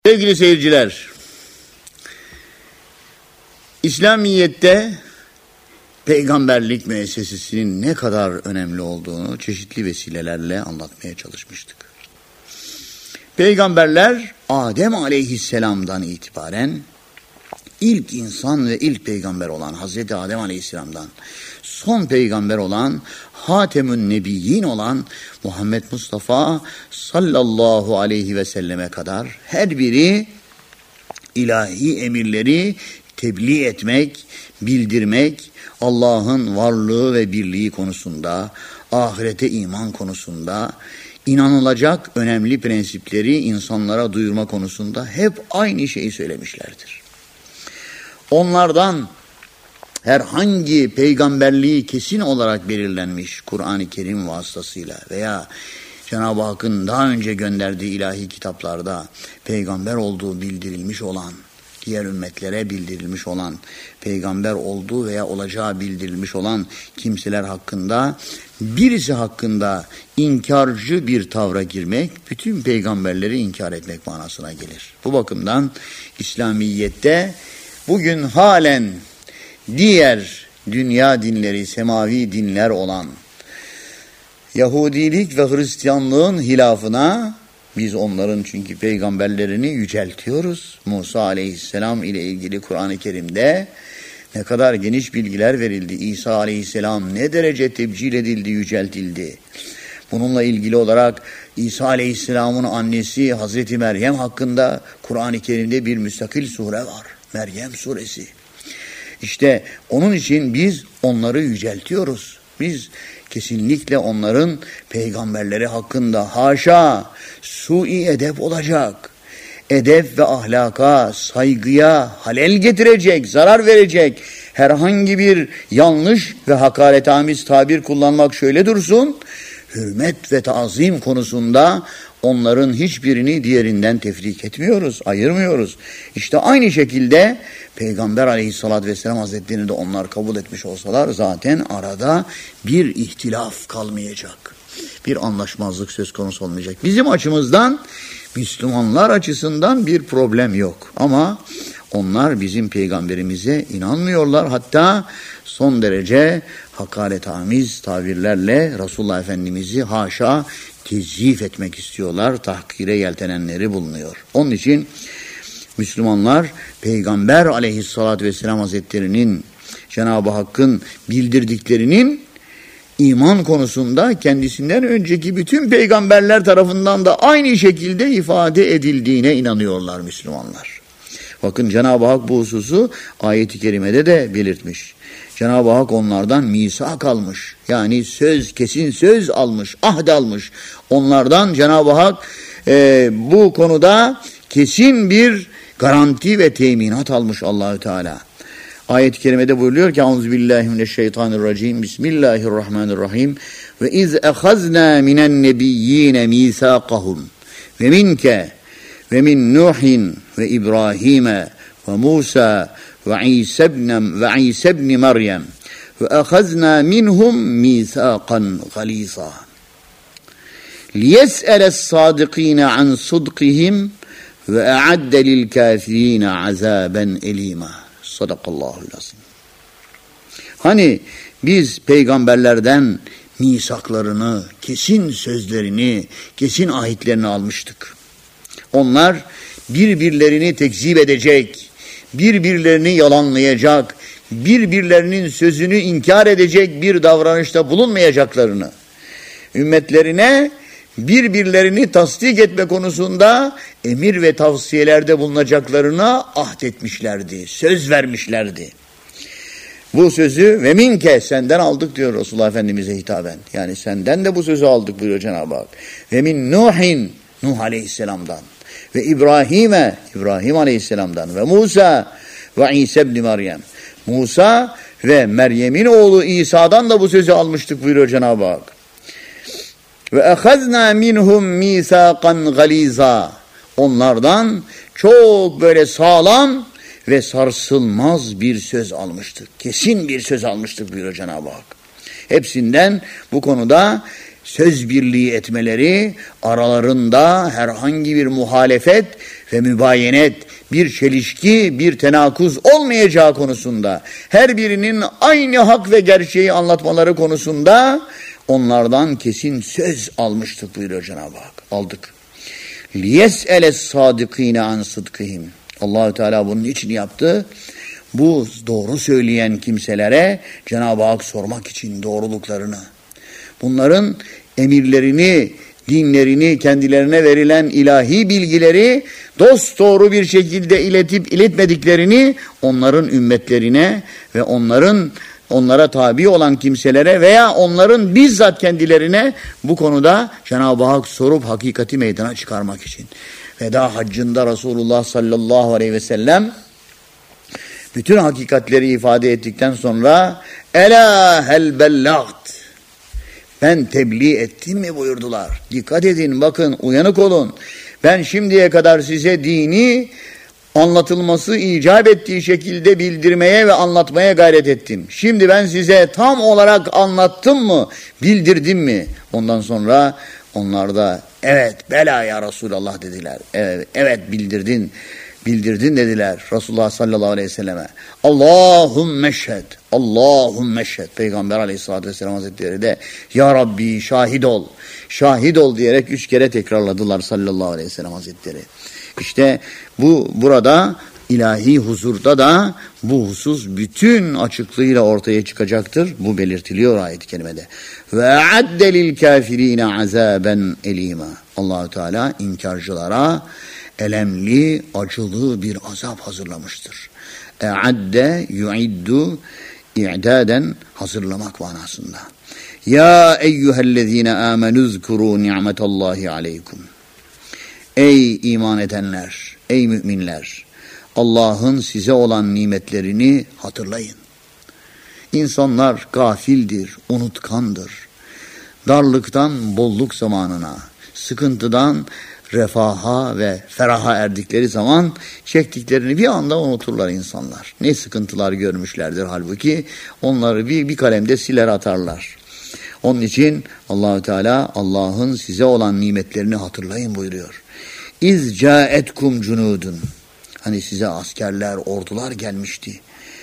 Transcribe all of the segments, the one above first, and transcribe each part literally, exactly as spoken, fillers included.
Sevgili seyirciler, İslamiyet'te peygamberlik müessesesinin ne kadar önemli olduğunu çeşitli vesilelerle anlatmaya çalışmıştık. Peygamberler Adem aleyhisselamdan itibaren ilk insan ve ilk peygamber olan Hazreti Adem aleyhisselamdan son peygamber olan Hatemün Nebiyyin olan Muhammed Mustafa sallallahu aleyhi ve selleme kadar her biri ilahi emirleri tebliğ etmek, bildirmek, Allah'ın varlığı ve birliği konusunda, ahirete iman konusunda, inanılacak önemli prensipleri insanlara duyurma konusunda hep aynı şeyi söylemişlerdir. Onlardan herhangi peygamberliği kesin olarak belirlenmiş Kur'an-ı Kerim vasıtasıyla veya Cenab-ı Hakk'ın daha önce gönderdiği ilahi kitaplarda peygamber olduğu bildirilmiş olan, diğer ümmetlere bildirilmiş olan, peygamber olduğu veya olacağı bildirilmiş olan kimseler hakkında, birisi hakkında inkarcı bir tavra girmek, bütün peygamberleri inkar etmek manasına gelir. Bu bakımdan İslamiyet'te bugün halen diğer dünya dinleri, semavi dinler olan Yahudilik ve Hristiyanlığın hilafına biz onların çünkü peygamberlerini yüceltiyoruz. Musa aleyhisselam ile ilgili Kur'an-ı Kerim'de ne kadar geniş bilgiler verildi. İsa aleyhisselam ne derece tebcil edildi, yüceltildi. Bununla ilgili olarak İsa aleyhisselamın annesi Hazreti Meryem hakkında Kur'an-ı Kerim'de bir müstakil sure var. Meryem suresi. İşte onun için biz onları yüceltiyoruz. Biz kesinlikle onların peygamberleri hakkında haşa sui edep olacak, edep ve ahlaka, saygıya halel getirecek, zarar verecek herhangi bir yanlış ve hakaretamiz tabir kullanmak şöyle dursun, hürmet ve tazim konusunda onların hiçbirini diğerinden tefrik etmiyoruz, ayırmıyoruz. İşte aynı şekilde Peygamber aleyhissalatü vesselam hazretlerini de onlar kabul etmiş olsalar zaten arada bir ihtilaf kalmayacak. Bir anlaşmazlık söz konusu olmayacak. Bizim açımızdan, Müslümanlar açısından bir problem yok. Ama onlar bizim peygamberimize inanmıyorlar. Hatta son derece hakaretamiz tabirlerle Resulullah Efendimiz'i haşa tezyif etmek istiyorlar. Tahkire yeltenenleri bulunuyor. Onun için Müslümanlar Peygamber aleyhissalatü vesselam hazretlerinin Cenab-ı Hakk'ın bildirdiklerinin iman konusunda kendisinden önceki bütün peygamberler tarafından da aynı şekilde ifade edildiğine inanıyorlar Müslümanlar. Bakın Cenab-ı Hak bu hususu ayet-i kerimede de belirtmiş. Cenab-ı Hak onlardan misak almış. Yani söz, kesin söz almış, ahd almış. Onlardan Cenab-ı Hak e, bu konuda kesin bir garanti ve teminat almış Allahü Teala. Ayet-i kerimede buyuruyor ki Euzubillahimineşşeytanirracim. Bismillahirrahmanirrahim. Ve iz ehazna minen nebiyyine misaqahum ve minke ve min Nuhin ve İbrahim'e ve Musa ve İsa ibn ve İsa ibn Meryem ve ehazna minhum misaqan galisa. Liyes'ele's-sâdıkîne an sıdkihim ve e'adde lil kâfirîne azâben elîmâ. Sadakallahu'l azim. Hani biz peygamberlerden misaklarını, kesin sözlerini, kesin ahitlerini almıştık. Onlar birbirlerini tekzip edecek, birbirlerini yalanlayacak, birbirlerinin sözünü inkar edecek bir davranışta bulunmayacaklarını, ümmetlerine birbirlerini tasdik etme konusunda emir ve tavsiyelerde bulunacaklarına ahdetmişlerdi, söz vermişlerdi. Bu sözü ve minke senden aldık diyor Resulullah Efendimiz'e hitaben. Yani senden de bu sözü aldık buyuruyor Cenab-ı Hak. Ve min Nuhin, Nuh Aleyhisselam'dan ve İbrahim'e, İbrahim Aleyhisselam'dan ve Musa ve İsa ibn Meryem. Musa ve Meryem'in oğlu İsa'dan da bu sözü almıştık buyuruyor Cenab-ı Hak. Ve ehazna minhum misaqan galiza. Onlardan çok böyle sağlam ve sarsılmaz bir söz almıştık. Kesin bir söz almıştık buyuruyor Cenab-ı Hak. Hepsinden bu konuda söz birliği etmeleri, aralarında herhangi bir muhalefet ve mübayenet, bir çelişki, bir tenakuz olmayacağı konusunda, her birinin aynı hak ve gerçeği anlatmaları konusunda onlardan kesin söz almıştık buyuruyor Cenab-ı Hak. Aldık. لِيَسْأَلَ الصَّادِقِينَ عَنْ صِدْقِهِمْ. Allah-u Teala bunun için yaptı. Bu doğru söyleyen kimselere Cenab-ı Hak sormak için doğruluklarını, bunların emirlerini, dinlerini, kendilerine verilen ilahi bilgileri dosdoğru bir şekilde iletip iletmediklerini onların ümmetlerine ve onların onlara tabi olan kimselere veya onların bizzat kendilerine bu konuda Cenab-ı Hak sorup hakikati meydana çıkarmak için. Veda haccında Resulullah sallallahu aleyhi ve sellem bütün hakikatleri ifade ettikten sonra Ela hel bellagt, ben tebliğ ettim mi buyurdular. Dikkat edin, bakın, uyanık olun. Ben şimdiye kadar size dini anlatılması icap ettiği şekilde bildirmeye ve anlatmaya gayret ettim. Şimdi ben size tam olarak anlattım mı, bildirdim mi? Ondan sonra onlar da evet bela ya Resulallah dediler. Evet, evet bildirdin. Bildirdin dediler Resulullah sallallahu aleyhi ve selleme. Allahümme şhed, Allahümme şhed. Peygamber aleyhissalatü vesselam hazretleri de Ya Rabbi şahit ol, şahit ol diyerek üç kere tekrarladılar sallallahu aleyhi ve sellem hazretleri. İşte bu burada ilahi huzurda da bu husus bütün açıklığıyla ortaya çıkacaktır. Bu belirtiliyor ayet-i kerimede. Ve adde lil kafirine azaben elima. Allahu Teala inkarcılara elemli, acılı bir azap hazırlamıştır. E'adde yu'iddu i'daden, hazırlamak manasında. Ya eyyühellezine amenü zkuru ni'metallahi aleykum. Ey iman edenler, ey müminler, Allah'ın size olan nimetlerini hatırlayın. İnsanlar gafildir, unutkandır. Darlıktan bolluk zamanına, sıkıntıdan refaha ve feraha erdikleri zaman çektiklerini bir anda unuturlar insanlar. Ne sıkıntılar görmüşlerdir halbuki onları bir, bir kalemde siler atarlar. Onun için Allah-u Teala Allah'ın size olan nimetlerini hatırlayın buyuruyor. İz caetkum cunudun. Hani size askerler, ordular gelmişti.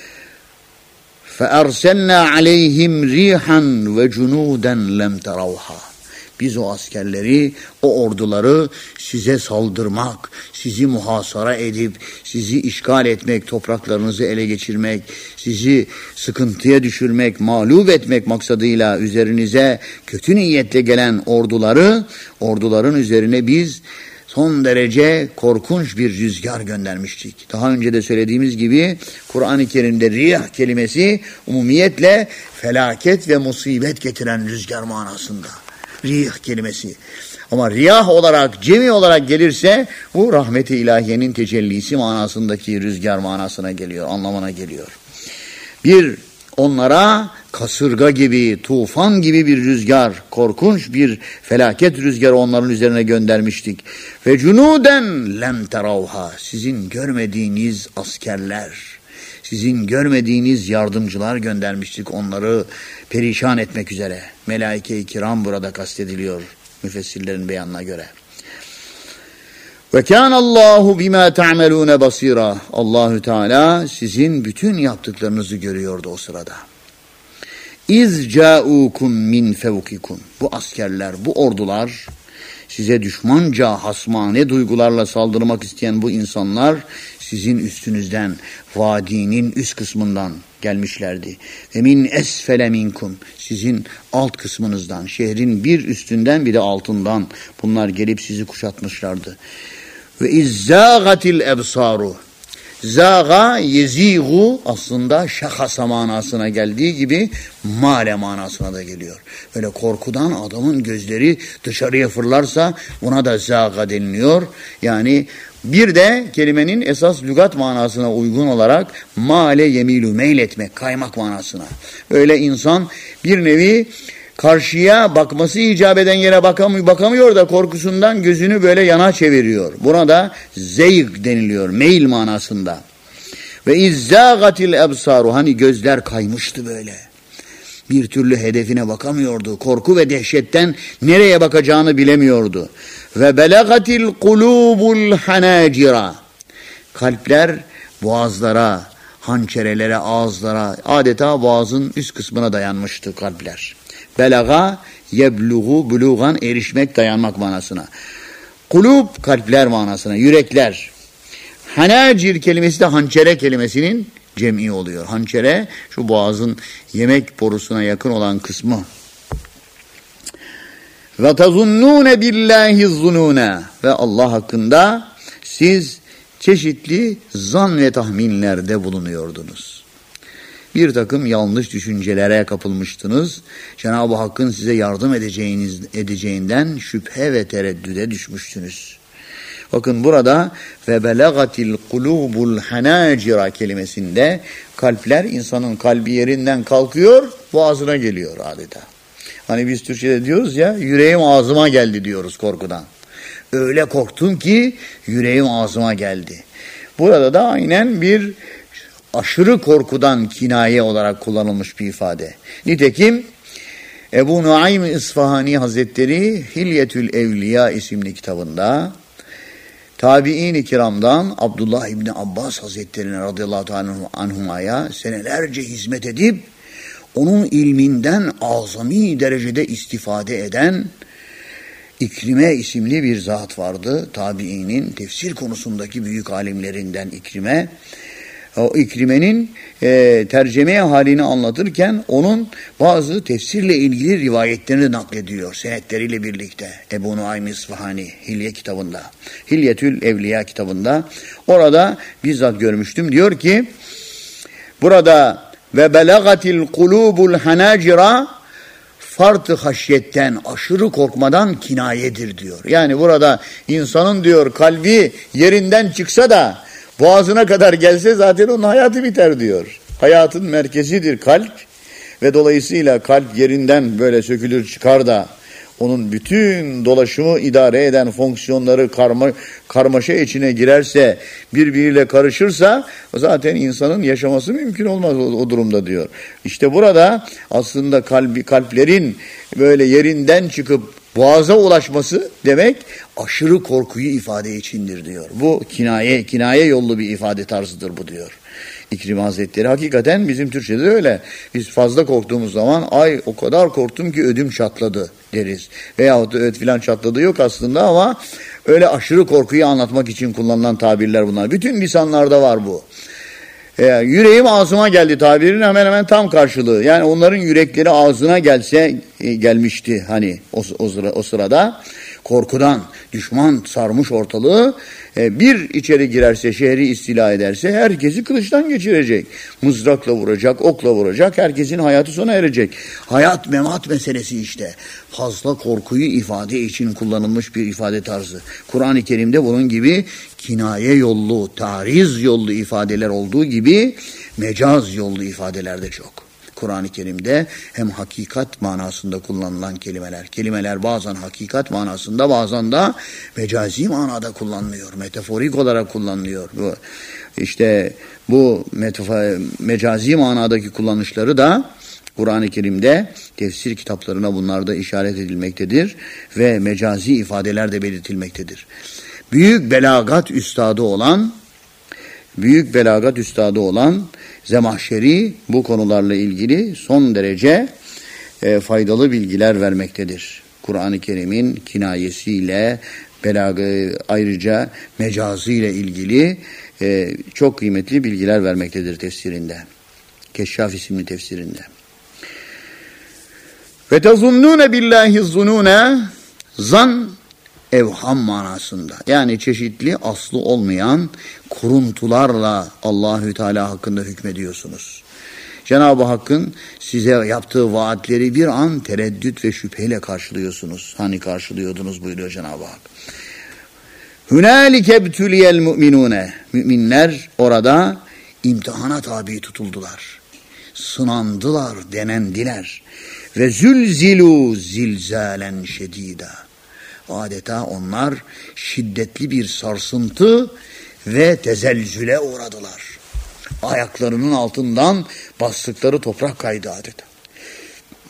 Fe erselna aleyhim rihan ve cunuden lem teravha. Biz o askerleri, o orduları size saldırmak, sizi muhasara edip, sizi işgal etmek, topraklarınızı ele geçirmek, sizi sıkıntıya düşürmek, mağlup etmek maksadıyla üzerinize kötü niyetle gelen orduları, orduların üzerine biz son derece korkunç bir rüzgar göndermiştik. Daha önce de söylediğimiz gibi Kur'an-ı Kerim'de riyah kelimesi umumiyetle felaket ve musibet getiren rüzgar manasında. Riyah kelimesi. Ama riyah olarak, cemi olarak gelirse bu rahmet-i ilahiyenin tecellisi manasındaki rüzgar manasına geliyor, anlamına geliyor. Bir onlara kasırga gibi, tufan gibi bir rüzgar, korkunç bir felaket rüzgarı onların üzerine göndermiştik. Ve cunuden lem teravha, sizin görmediğiniz askerler, sizin görmediğiniz yardımcılar göndermiştik onları perişan etmek üzere. Melaike-i kiram burada kastediliyor müfessirlerin beyanına göre. Ve kânallâhu bimâ ta'melûne basîrâ. Allahü Teala sizin bütün yaptıklarınızı görüyordu o sırada. İz câûkum min fevkikum. Bu askerler, bu ordular, size düşmanca hasmane duygularla saldırmak isteyen bu insanlar sizin üstünüzden, vadinin üst kısmından gelmişlerdi. Ve min esfele minkum, sizin alt kısmınızdan, şehrin bir üstünden bir de altından bunlar gelip sizi kuşatmışlardı. Ve izzâgatil ebsaru. Zâga yeziğu aslında şahasa manasına geldiği gibi male manasına da geliyor. Böyle korkudan adamın gözleri dışarıya fırlarsa buna da zâga deniliyor. Yani bir de kelimenin esas lügat manasına uygun olarak male yemilü, meyletmek, kaymak manasına. Böyle insan bir nevi karşıya bakması icap eden yere bakamıyor, bakamıyor da korkusundan gözünü böyle yana çeviriyor. Buna da zeyg deniliyor, meyil manasında. Ve izzâgatil ebsaru, hani gözler kaymıştı böyle. Bir türlü hedefine bakamıyordu. Korku ve dehşetten nereye bakacağını bilemiyordu. Ve belagatil kulubul hanacira. Kalpler boğazlara, hançerelere, ağızlara, adeta boğazın üst kısmına dayanmıştı kalpler. Belaga, yebluğu, buluğan, erişmek, dayanmak manasına. Kulub, kalpler manasına, yürekler. Hanacir kelimesi de hançere kelimesinin cem'i oluyor. Hançere, şu boğazın yemek borusuna yakın olan kısmı. Ve tazunnûne billahi zunûne. Ve Allah hakkında siz çeşitli zan ve tahminlerde bulunuyordunuz. Bir takım yanlış düşüncelere kapılmıştınız. Cenab-ı Hakk'ın size yardım edeceğiniz, edeceğinden şüphe ve tereddüde düşmüşsünüz. Bakın burada ve belagatil kulubul hanacira kelimesinde kalpler, insanın kalbi yerinden kalkıyor, boğazına geliyor adeta. Hani biz Türkçe'de diyoruz ya, yüreğim ağzıma geldi diyoruz korkudan. Öyle korktum ki yüreğim ağzıma geldi. Burada da aynen bir aşırı korkudan kinaye olarak kullanılmış bir ifade. Nitekim Ebu Nuaym İsfahani Hazretleri Hilyetül Evliya isimli kitabında Tabi'in-i kiramdan Abdullah İbni Abbas Hazretleri'ne radıyallahu anhuma'ya senelerce hizmet edip onun ilminden azami derecede istifade eden İkrime isimli bir zat vardı. Tabiinin tefsir konusundaki büyük alimlerinden İkrime. O İkrime'nin e, terceme halini anlatırken onun bazı tefsirle ilgili rivayetlerini naklediyor. Senetleriyle birlikte. Ebu Nuaym İsfahani Hilye kitabında. Hilyetül Evliya kitabında. Orada bizzat görmüştüm. Diyor ki burada ve belagatil kulubul hanacira fart-ı haşyetten, aşırı korkmadan kinayedir diyor. Yani burada insanın diyor kalbi yerinden çıksa da boğazına kadar gelse zaten onun hayatı biter diyor. Hayatın merkezidir kalp ve dolayısıyla kalp yerinden böyle sökülür çıkar da onun bütün dolaşımı idare eden fonksiyonları karma, karmaşa içine girerse, birbiriyle karışırsa zaten insanın yaşaması mümkün olmaz o, o durumda diyor. İşte burada aslında kalbi, kalplerin böyle yerinden çıkıp boğaza ulaşması demek aşırı korkuyu ifade içindir diyor. Bu kinaye, kinaye yollu bir ifade tarzıdır bu diyor. İkrime Hazretleri hakikaten bizim Türkçe'de de öyle. Biz fazla korktuğumuz zaman ay o kadar korktum ki ödüm çatladı deriz. Veyahut da öd filan çatladı yok aslında ama öyle aşırı korkuyu anlatmak için kullanılan tabirler bunlar. Bütün lisanlarda var bu. Ee, yüreğim ağzıma geldi tabirinin hemen hemen tam karşılığı. Yani onların yürekleri ağzına gelse e, gelmişti hani o, o, sıra, o sırada. Korkudan düşman sarmış ortalığı, e, bir içeri girerse, şehri istila ederse herkesi kılıçtan geçirecek. Mızrakla vuracak, okla vuracak, herkesin hayatı sona erecek. Hayat memat meselesi işte. Fazla korkuyu ifade için kullanılmış bir ifade tarzı. Kur'an-ı Kerim'de bunun gibi kinaye yollu, tariz yollu ifadeler olduğu gibi mecaz yollu ifadeler de çok. Kur'an-ı Kerim'de hem hakikat manasında kullanılan kelimeler, kelimeler bazen hakikat manasında bazen de mecazi manada kullanılıyor, metaforik olarak kullanılıyor. Bu, işte bu metafor, mecazi manadaki kullanışları da Kur'an-ı Kerim'de tefsir kitaplarına bunlarda işaret edilmektedir ve mecazi ifadeler de belirtilmektedir. Büyük belagat üstadı olan Büyük belagat üstadı olan Zemahşeri bu konularla ilgili son derece e, faydalı bilgiler vermektedir. Kur'an-ı Kerim'in kinayesiyle, belagı, ayrıca mecazıyla ilgili e, çok kıymetli bilgiler vermektedir tefsirinde. Keşşaf isimli tefsirinde. Ve tezunnûne billahi zunûne, zan evham manasında. Yani çeşitli aslı olmayan kuruntularla Allahü Teala hakkında hükmediyorsunuz. Cenab-ı Hakk'ın size yaptığı vaatleri bir an tereddüt ve şüpheyle karşılıyorsunuz. Hani karşılıyordunuz buyuruyor Cenab-ı Hak. Hünâlike btüliyel mu'minûne. Müminler orada imtihana tabi tutuldular. Sınandılar, denendiler. Ve zülzilû zilzâlen şedîdâ. Adeta onlar şiddetli bir sarsıntı ve tezelzüle uğradılar. Ayaklarının altından bastıkları toprak kaydı adeta.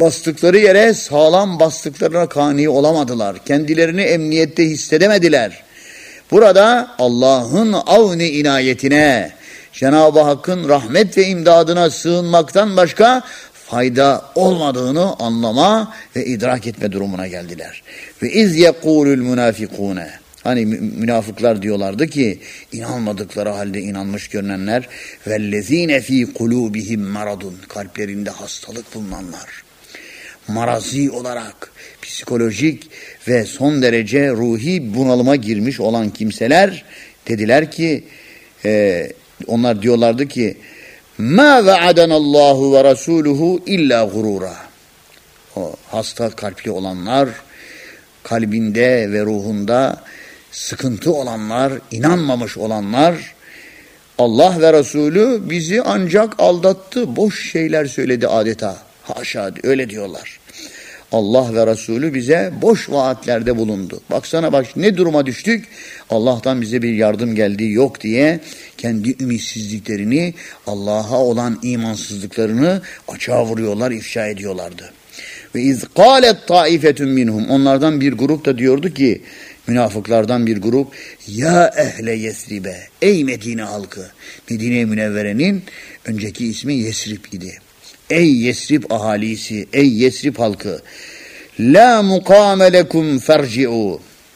Bastıkları yere sağlam bastıklarına kani olamadılar. Kendilerini emniyette hissedemediler. Burada Allah'ın avni inayetine, Cenab-ı Hakk'ın rahmet ve imdadına sığınmaktan başka fayda olmadığını anlama ve idrak etme durumuna geldiler. Ve iz yekulul münafikune. Hani münafıklar diyorlardı ki, inanmadıkları halde inanmış görünenler, vellezine fi kulubihim maradun, kalplerinde hastalık bulunanlar, marazi olarak psikolojik ve son derece ruhi bunalıma girmiş olan kimseler dediler ki, e, onlar diyorlardı ki, ma va'adanallahu ve rasuluhu illa gurura. O hasta kalpli olanlar, kalbinde ve ruhunda sıkıntı olanlar, inanmamış olanlar, Allah ve Resulü bizi ancak aldattı, boş şeyler söyledi adeta. Haşa, öyle diyorlar. Allah ve Resulü bize boş vaatlerde bulundu. Baksana bak ne duruma düştük. Allah'tan bize bir yardım geldiği yok diye kendi ümitsizliklerini, Allah'a olan imansızlıklarını açığa vuruyorlar, ifşa ediyorlardı. Ve iz kâlet taifetun minhum, onlardan bir grup da diyordu ki, münafıklardan bir grup, ya ehle Yesrib'e, ey Medine halkı. Medine-i Münevvere'nin önceki ismi Yesrib idi. Ey Yesrib ahalisi, ey Yesrib halkı, la mukame lekum ferci'u.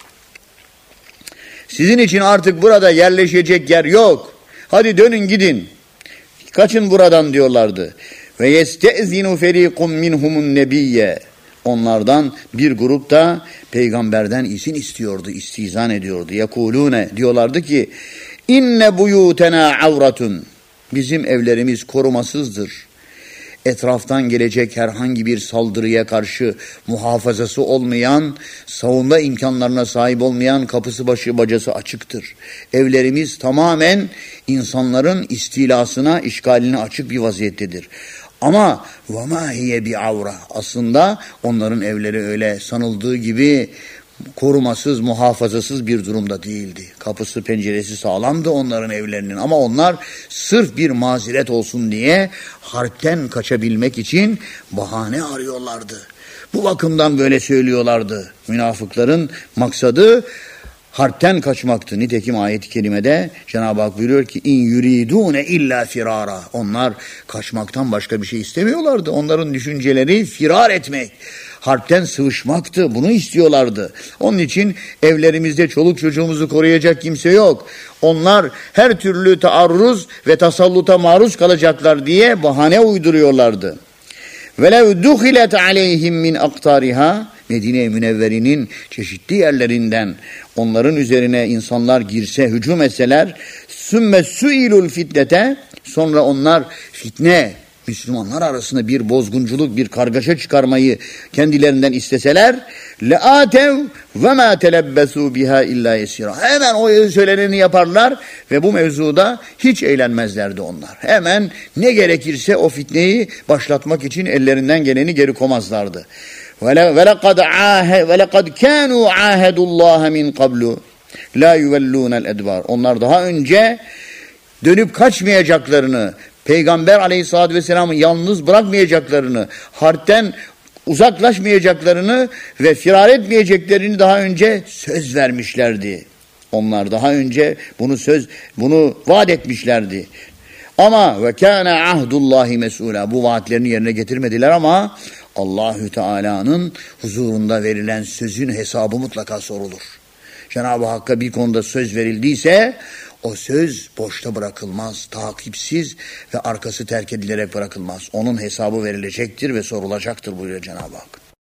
Sizin için artık burada yerleşecek yer yok. Hadi dönün gidin. Kaçın buradan diyorlardı. Ve yestezinu feriqum minhumun nebiyye. Onlardan bir grup da peygamberden izin istiyordu, istizan ediyordu. Yekulune, diyorlardı ki, inne buyutena avratun. Bizim evlerimiz korumasızdır. Etraftan gelecek herhangi bir saldırıya karşı muhafazası olmayan, savunma imkanlarına sahip olmayan, kapısı başı bacası açıktır. Evlerimiz tamamen insanların istilasına, işgaline açık bir vaziyettedir. Ama وَمَا هِيَ بِعَوْرَ, aslında onların evleri öyle sanıldığı gibi korumasız, muhafazasız bir durumda değildi. Kapısı, penceresi sağlamdı onların evlerinin, ama onlar sırf bir mazeret olsun diye harpten kaçabilmek için bahane arıyorlardı. Bu bakımdan böyle söylüyorlardı. Münafıkların maksadı harpten kaçmaktı. Nitekim ayet-i kerimede Cenab-ı Hak buyuruyor ki, in yuridune illa firara. Onlar kaçmaktan başka bir şey istemiyorlardı. Onların düşünceleri firar etmek, harpten sıvışmaktı. Bunu istiyorlardı. Onun için evlerimizde çoluk çocuğumuzu koruyacak kimse yok. Onlar her türlü taarruz ve tasalluta maruz kalacaklar diye bahane uyduruyorlardı. وَلَوْ دُخِلَتْ عَلَيْهِمْ مِنْ اَقْتَارِهَا, Medine-i Münevveri'nin çeşitli yerlerinden onların üzerine insanlar girse, hücum etseler, sümme suilul fitnete, sonra onlar fitne, Müslümanlar arasında bir bozgunculuk, bir kargaşa çıkarmayı kendilerinden isteseler, le'atev ve ma telebbesu biha illa yesira. Hemen o söyleneni yaparlar ve bu mevzuda hiç eğlenmezlerdi onlar. Hemen ne gerekirse o fitneyi başlatmak için ellerinden geleni geri komazlardı. وَلَقَدْ كَانُوا عَاهَدُ اللّٰهَ مِنْ قَبْلُ لَا يُوَلُّونَ الْاَدْبَارِ. Onlar daha önce dönüp kaçmayacaklarını, Peygamber aleyhissalatü vesselam'ı yalnız bırakmayacaklarını, harpten uzaklaşmayacaklarını ve firar etmeyeceklerini daha önce söz vermişlerdi. Onlar daha önce bunu söz, bunu vaat etmişlerdi. Ama ve kâne ahdullahi mes'ûlâ. Bu vaatlerini yerine getirmediler ama Allahü Teala'nın huzurunda verilen sözün hesabı mutlaka sorulur. Cenab-ı Hakk'a bir konuda söz verildiyse o söz boşta bırakılmaz, takipsiz ve arkası terk edilerek bırakılmaz. Onun hesabı verilecektir ve sorulacaktır buyuruyor Cenab-ı Hak.